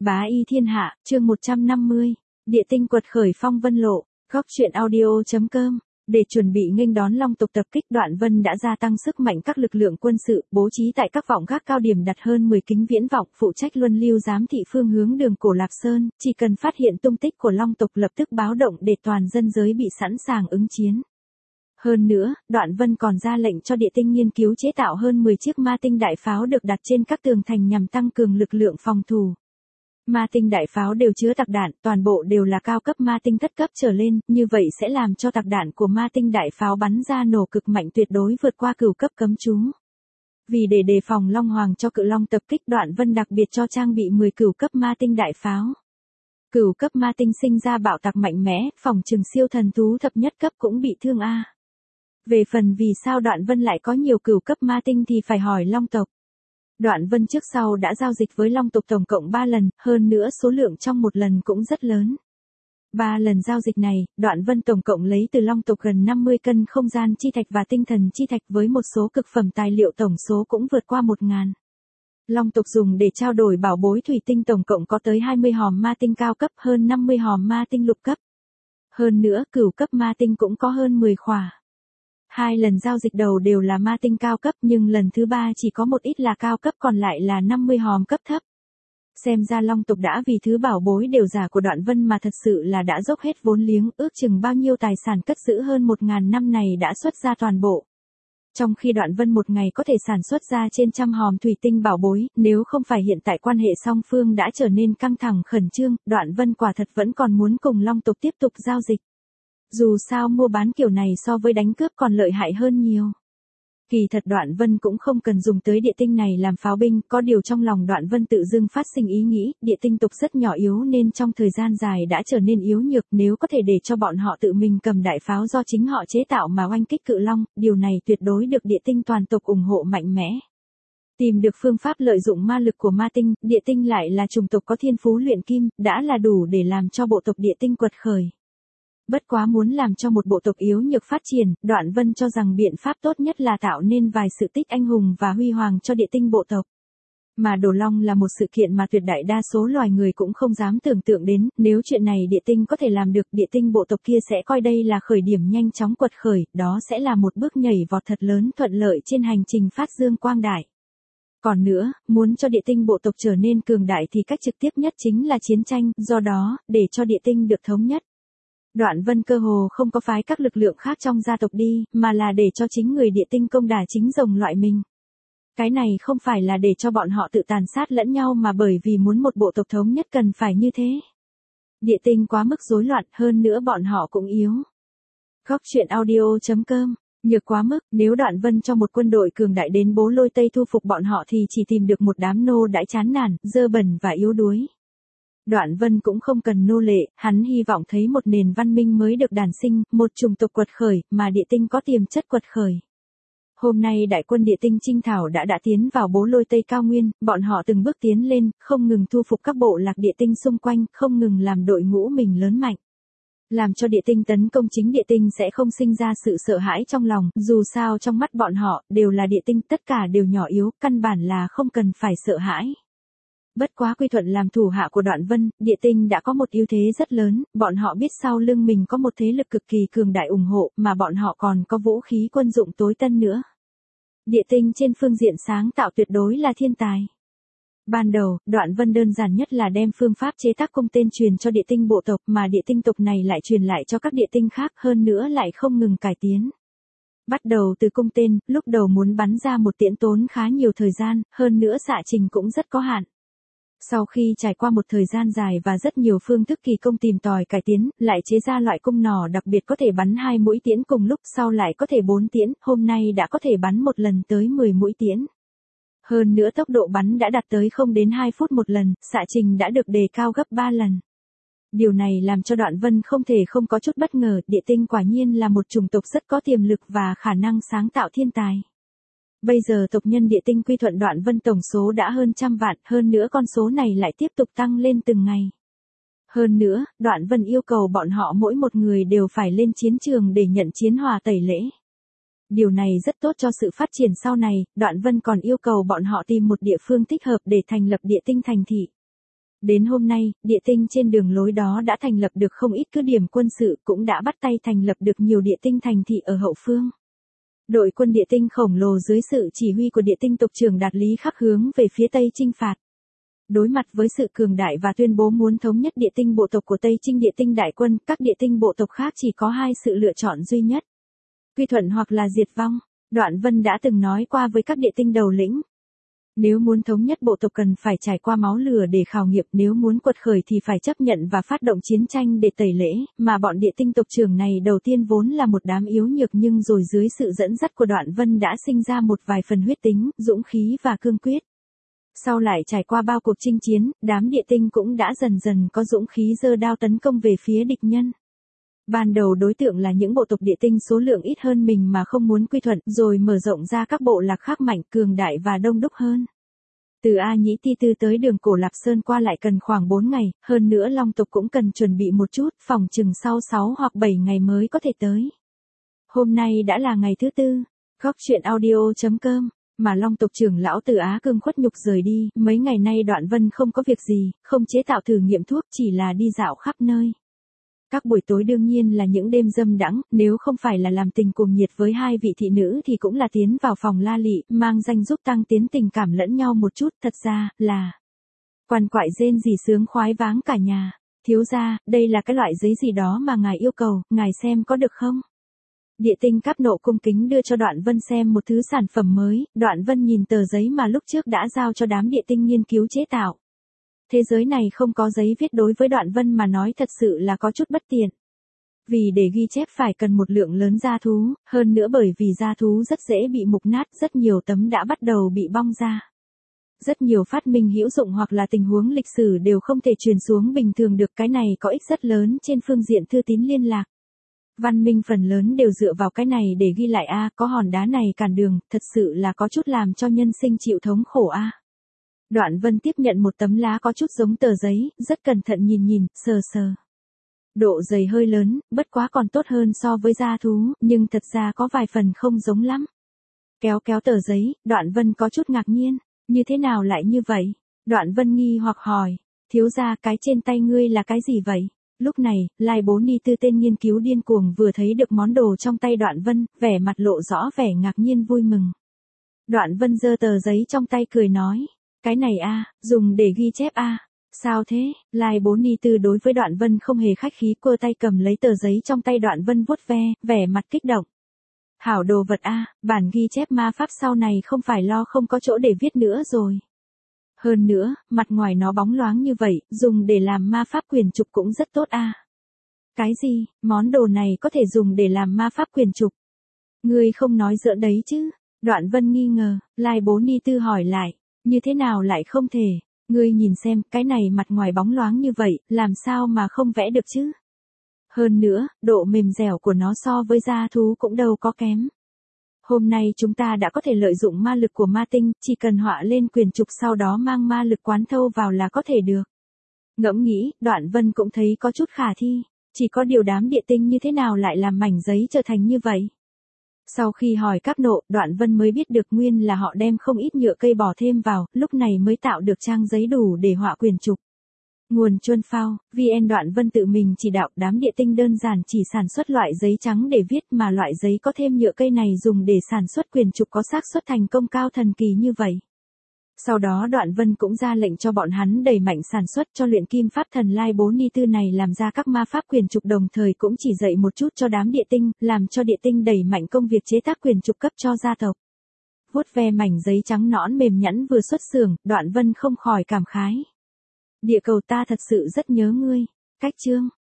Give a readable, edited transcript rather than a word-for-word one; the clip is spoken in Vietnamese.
Bá y thiên hạ, chương 150, địa tinh quật khởi phong vân lộ, góc truyện audio.com. Để chuẩn bị nghênh đón long tộc tập kích, Đoạn Vân đã gia tăng sức mạnh các lực lượng quân sự, bố trí tại các vọng gác cao điểm đặt hơn 10 kính viễn vọng, phụ trách luân lưu giám thị phương hướng đường cổ Lạc Sơn, chỉ cần phát hiện tung tích của long tộc lập tức báo động để toàn dân giới bị sẵn sàng ứng chiến. Hơn nữa, Đoạn Vân còn ra lệnh cho địa tinh nghiên cứu chế tạo hơn 10 chiếc ma tinh đại pháo được đặt trên các tường thành nhằm tăng cường lực lượng phòng thủ. Ma tinh đại pháo đều chứa tạc đạn, toàn bộ đều là cao cấp ma tinh thất cấp trở lên, như vậy sẽ làm cho tạc đạn của ma tinh đại pháo bắn ra nổ cực mạnh tuyệt đối vượt qua cửu cấp cấm chú. Vì để đề phòng Long Hoàng cho cự long tập kích, Đoạn Vân đặc biệt cho trang bị 10 cửu cấp ma tinh đại pháo. Cửu cấp ma tinh sinh ra bạo tạc mạnh mẽ, phòng trừng siêu thần thú thập nhất cấp cũng bị thương a. Về phần vì sao Đoạn Vân lại có nhiều cửu cấp ma tinh thì phải hỏi long tộc. Đoạn Vân trước sau đã giao dịch với long tộc tổng cộng 3 lần, hơn nữa số lượng trong một lần cũng rất lớn. 3 lần giao dịch này, Đoạn Vân tổng cộng lấy từ long tộc gần 50 cân không gian chi thạch và tinh thần chi thạch với một số cực phẩm tài liệu tổng số cũng vượt qua 1.000. Long tộc dùng để trao đổi bảo bối thủy tinh tổng cộng có tới 20 hòm ma tinh cao cấp, hơn 50 hòm ma tinh lục cấp. Hơn nữa, cửu cấp ma tinh cũng có hơn 10 khỏa. 2 lần giao dịch đầu đều là ma tinh cao cấp, nhưng lần thứ 3 chỉ có một ít là cao cấp, còn lại là 50 hòm cấp thấp. Xem ra long tộc đã vì thứ bảo bối đều giả của Đoạn Vân mà thật sự là đã dốc hết vốn liếng, ước chừng bao nhiêu tài sản cất giữ hơn 1.000 năm này đã xuất ra toàn bộ. Trong khi Đoạn Vân một ngày có thể sản xuất ra trên trăm hòm thủy tinh bảo bối, nếu không phải hiện tại quan hệ song phương đã trở nên căng thẳng khẩn trương, Đoạn Vân quả thật vẫn còn muốn cùng long tộc tiếp tục giao dịch. Dù sao mua bán kiểu này so với đánh cướp còn lợi hại hơn nhiều. Kỳ thật Đoạn Vân cũng không cần dùng tới địa tinh này làm pháo binh, có điều trong lòng Đoạn Vân tự dưng phát sinh ý nghĩ, địa tinh tộc rất nhỏ yếu nên trong thời gian dài đã trở nên yếu nhược, nếu có thể để cho bọn họ tự mình cầm đại pháo do chính họ chế tạo mà oanh kích cự long, điều này tuyệt đối được địa tinh toàn tộc ủng hộ mạnh mẽ. Tìm được phương pháp lợi dụng ma lực của ma tinh, địa tinh lại là chủng tộc có thiên phú luyện kim, đã là đủ để làm cho bộ tộc địa tinh quật khởi. Bất quá muốn làm cho một bộ tộc yếu nhược phát triển, Đoạn Vân cho rằng biện pháp tốt nhất là tạo nên vài sự tích anh hùng và huy hoàng cho địa tinh bộ tộc. Mà đổ long là một sự kiện mà tuyệt đại đa số loài người cũng không dám tưởng tượng đến, nếu chuyện này địa tinh có thể làm được, địa tinh bộ tộc kia sẽ coi đây là khởi điểm nhanh chóng quật khởi, đó sẽ là một bước nhảy vọt thật lớn thuận lợi trên hành trình phát dương quang đại. Còn nữa, muốn cho địa tinh bộ tộc trở nên cường đại thì cách trực tiếp nhất chính là chiến tranh, do đó, để cho địa tinh được thống nhất. Đoạn Vân cơ hồ không có phái các lực lượng khác trong gia tộc đi, mà là để cho chính người địa tinh công đả chính rồng loại mình. Cái này không phải là để cho bọn họ tự tàn sát lẫn nhau mà bởi vì muốn một bộ tộc thống nhất cần phải như thế. Địa tinh quá mức rối loạn, hơn nữa bọn họ cũng yếu. Góc truyện audio.com. Nhược quá mức, nếu Đoạn Vân cho một quân đội cường đại đến Bố Lôi Tây thu phục bọn họ thì chỉ tìm được một đám nô đãi chán nản, dơ bẩn và yếu đuối. Đoạn Vân cũng không cần nô lệ, hắn hy vọng thấy một nền văn minh mới được đản sinh, một chủng tộc quật khởi, mà địa tinh có tiềm chất quật khởi. Hôm nay đại quân địa tinh Trinh Thảo đã tiến vào Bố Lôi Tây cao nguyên, bọn họ từng bước tiến lên, không ngừng thu phục các bộ lạc địa tinh xung quanh, không ngừng làm đội ngũ mình lớn mạnh. Làm cho địa tinh tấn công chính địa tinh sẽ không sinh ra sự sợ hãi trong lòng, dù sao trong mắt bọn họ, đều là địa tinh, tất cả đều nhỏ yếu, căn bản là không cần phải sợ hãi. Bất quá quy thuận làm thủ hạ của Đoạn Vân, địa tinh đã có một ưu thế rất lớn, bọn họ biết sau lưng mình có một thế lực cực kỳ cường đại ủng hộ, mà bọn họ còn có vũ khí quân dụng tối tân nữa. Địa tinh trên phương diện sáng tạo tuyệt đối là thiên tài. Ban đầu, Đoạn Vân đơn giản nhất là đem phương pháp chế tác cung tên truyền cho địa tinh bộ tộc, mà địa tinh tộc này lại truyền lại cho các địa tinh khác, hơn nữa lại không ngừng cải tiến. Bắt đầu từ cung tên, lúc đầu muốn bắn ra một tiễn tốn khá nhiều thời gian, hơn nữa xạ trình cũng rất có hạn. Sau khi trải qua một thời gian dài và rất nhiều phương thức kỳ công tìm tòi cải tiến, lại chế ra loại cung nỏ đặc biệt có thể bắn 2 mũi tiễn cùng lúc, sau lại có thể 4 tiễn, hôm nay đã có thể bắn một lần tới 10 mũi tiễn. Hơn nữa tốc độ bắn đã đạt tới 0 đến 2 phút một lần, xạ trình đã được đề cao gấp 3 lần. Điều này làm cho Đoạn Vân không thể không có chút bất ngờ, địa tinh quả nhiên là một chủng tộc rất có tiềm lực và khả năng sáng tạo thiên tài. Bây giờ tộc nhân địa tinh quy thuận Đoạn Vân tổng số đã hơn 100 vạn, hơn nữa con số này lại tiếp tục tăng lên từng ngày. Hơn nữa, Đoạn Vân yêu cầu bọn họ mỗi một người đều phải lên chiến trường để nhận chiến hòa tẩy lễ. Điều này rất tốt cho sự phát triển sau này, Đoạn Vân còn yêu cầu bọn họ tìm một địa phương thích hợp để thành lập địa tinh thành thị. Đến hôm nay, địa tinh trên đường lối đó đã thành lập được không ít cứ điểm quân sự, cũng đã bắt tay thành lập được nhiều địa tinh thành thị ở hậu phương. Đội quân địa tinh khổng lồ dưới sự chỉ huy của địa tinh tộc trưởng Đạt Lý khắc hướng về phía Tây chinh phạt. Đối mặt với sự cường đại và tuyên bố muốn thống nhất địa tinh bộ tộc của Tây Trinh địa tinh đại quân, các địa tinh bộ tộc khác chỉ có hai sự lựa chọn duy nhất. Quy thuận hoặc là diệt vong. Đoạn Vân đã từng nói qua với các địa tinh đầu lĩnh. Nếu muốn thống nhất bộ tộc cần phải trải qua máu lửa để khảo nghiệm, nếu muốn quật khởi thì phải chấp nhận và phát động chiến tranh để tẩy lễ, mà bọn địa tinh tộc trưởng này đầu tiên vốn là một đám yếu nhược nhưng rồi dưới sự dẫn dắt của Đoạn Vân đã sinh ra một vài phần huyết tính, dũng khí và cương quyết. Sau lại trải qua bao cuộc chinh chiến, đám địa tinh cũng đã dần dần có dũng khí giơ đao tấn công về phía địch nhân. Ban đầu đối tượng là những bộ tộc địa tinh số lượng ít hơn mình mà không muốn quy thuận, rồi mở rộng ra các bộ lạc khác mạnh, cường đại và đông đúc hơn. Từ A Nhĩ Ti Tư tới đường Cổ Lạp Sơn qua lại cần khoảng 4 ngày, hơn nữa Long tộc cũng cần chuẩn bị một chút, phòng chừng sau 6 hoặc 7 ngày mới có thể tới. Hôm nay đã là ngày thứ tư, Góc Chuyện Audio.com, mà Long tộc trưởng lão Từ Á Cương khuất nhục rời đi, mấy ngày nay Đoạn Vân không có việc gì, không chế tạo thử nghiệm thuốc, chỉ là đi dạo khắp nơi. Các buổi tối đương nhiên là những đêm dâm đãng, nếu không phải là làm tình cuồng nhiệt với hai vị thị nữ thì cũng là tiến vào phòng la lị, mang danh giúp tăng tiến tình cảm lẫn nhau một chút, thật ra là quằn quại rên rỉ sướng khoái váng cả nhà. Thiếu gia, đây là cái loại giấy gì đó mà ngài yêu cầu, ngài xem có được không? Địa tinh Cáp Nộ cung kính đưa cho Đoạn Vân xem một thứ sản phẩm mới, Đoạn Vân nhìn tờ giấy mà lúc trước đã giao cho đám địa tinh nghiên cứu chế tạo. Thế giới này không có giấy viết đối với Đoạn Vân mà nói thật sự là có chút bất tiện. Vì để ghi chép phải cần một lượng lớn da thú, hơn nữa bởi vì da thú rất dễ bị mục nát, rất nhiều tấm đã bắt đầu bị bong ra. Rất nhiều phát minh hữu dụng hoặc là tình huống lịch sử đều không thể truyền xuống bình thường được, cái này có ích rất lớn trên phương diện thư tín liên lạc. Văn minh phần lớn đều dựa vào cái này để ghi lại có hòn đá này cản đường, thật sự là có chút làm cho nhân sinh chịu thống khổ Đoạn Vân tiếp nhận một tấm lá có chút giống tờ giấy, rất cẩn thận nhìn, sờ. Độ dày hơi lớn, bất quá còn tốt hơn so với da thú, nhưng thật ra có vài phần không giống lắm. Kéo tờ giấy, Đoạn Vân có chút ngạc nhiên, như thế nào lại như vậy? Đoạn Vân nghi hoặc hỏi, thiếu gia cái trên tay ngươi là cái gì vậy? Lúc này, Lai Bố Ni Tư tên nghiên cứu điên cuồng vừa thấy được món đồ trong tay Đoạn Vân, vẻ mặt lộ rõ vẻ ngạc nhiên vui mừng. Đoạn Vân giơ tờ giấy trong tay cười nói, cái này dùng để ghi chép Sao thế? Lai Bố Ni Tư đối với Đoạn Vân không hề khách khí, quơ tay cầm lấy tờ giấy trong tay Đoạn Vân vuốt ve, vẻ mặt kích động. Hảo đồ vật bản ghi chép ma pháp sau này không phải lo không có chỗ để viết nữa rồi. Hơn nữa, mặt ngoài nó bóng loáng như vậy, dùng để làm ma pháp quyền trục cũng rất tốt Cái gì, món đồ này có thể dùng để làm ma pháp quyền trục? Ngươi không nói giỡn đấy chứ? Đoạn Vân nghi ngờ, Lai Bố Ni Tư hỏi lại, như thế nào lại không thể? Ngươi nhìn xem, cái này mặt ngoài bóng loáng như vậy, làm sao mà không vẽ được chứ? Hơn nữa, độ mềm dẻo của nó so với da thú cũng đâu có kém. Hôm nay chúng ta đã có thể lợi dụng ma lực của ma tinh, chỉ cần họa lên quyền trục sau đó mang ma lực quán thâu vào là có thể được. Ngẫm nghĩ, Đoạn Vân cũng thấy có chút khả thi, chỉ có điều đám địa tinh như thế nào lại làm mảnh giấy trở thành như vậy. Sau khi hỏi Cáp Nộ, Đoạn Vân mới biết được nguyên là họ đem không ít nhựa cây bỏ thêm vào, lúc này mới tạo được trang giấy đủ để họa quyền trục. Nguồn Chuân Phao, VN. Đoạn Vân tự mình chỉ đạo đám địa tinh đơn giản chỉ sản xuất loại giấy trắng để viết, mà loại giấy có thêm nhựa cây này dùng để sản xuất quyền trục có xác suất thành công cao thần kỳ như vậy. Sau đó Đoạn Vân cũng ra lệnh cho bọn hắn đẩy mạnh sản xuất cho luyện kim pháp thần Lai Bố Ni Tư này làm ra các ma pháp quyền trục, đồng thời cũng chỉ dạy một chút cho đám địa tinh, làm cho địa tinh đẩy mạnh công việc chế tác quyền trục cấp cho gia tộc. Vuốt ve mảnh giấy trắng nõn mềm nhẵn vừa xuất xưởng, Đoạn Vân không khỏi cảm khái. Địa cầu ta thật sự rất nhớ ngươi. Cách chương